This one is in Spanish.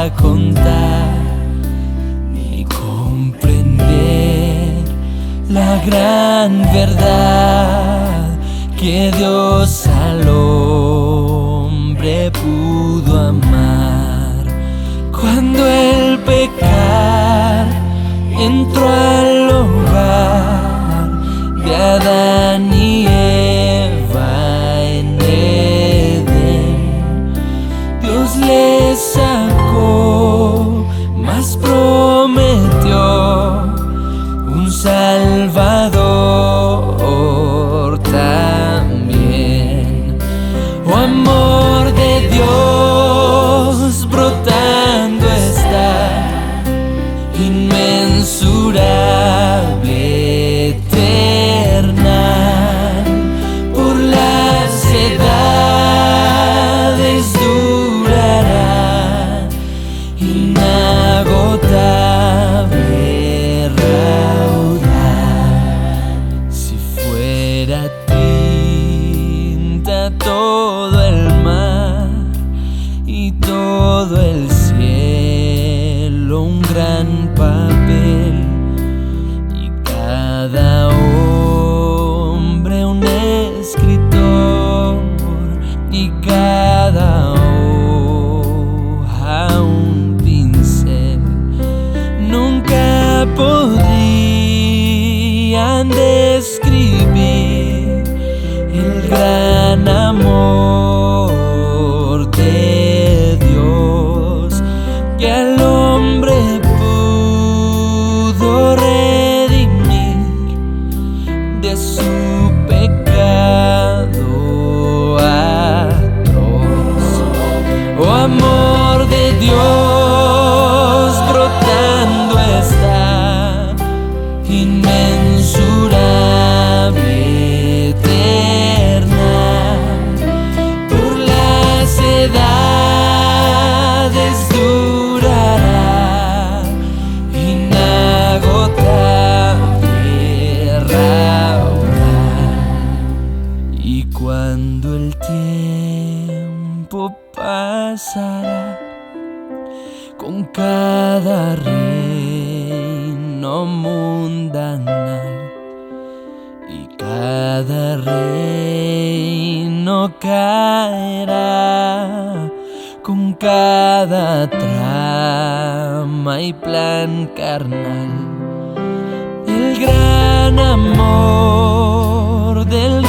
podrá contar ni comprender la gran verdad que Dios al hombre pudo amar. Cuando el pecado entró al hogar de Adán y Eva en Edén, Dios les sacó, mas prometió un Salvador también. Oh, amor de Dios brotando está, inmensurable, eterna, por las edades durará, inagotable raudal. Si fuera tinta todo el mar y todo el cielo un gran papel, y cada hombre un escritor, y cada hoja un pincel, nunca podrían describir el gran amor de Dios que al hombre pudo redimir de su pecado atroz. Oh, amor de Dios brotando está, inmensurable, eterna, por las edades durará, inagotable raudal. Y cuando el tiempo pasará con cada reino mundanal, y cada reino caerá con cada trama y plan carnal, el gran amor del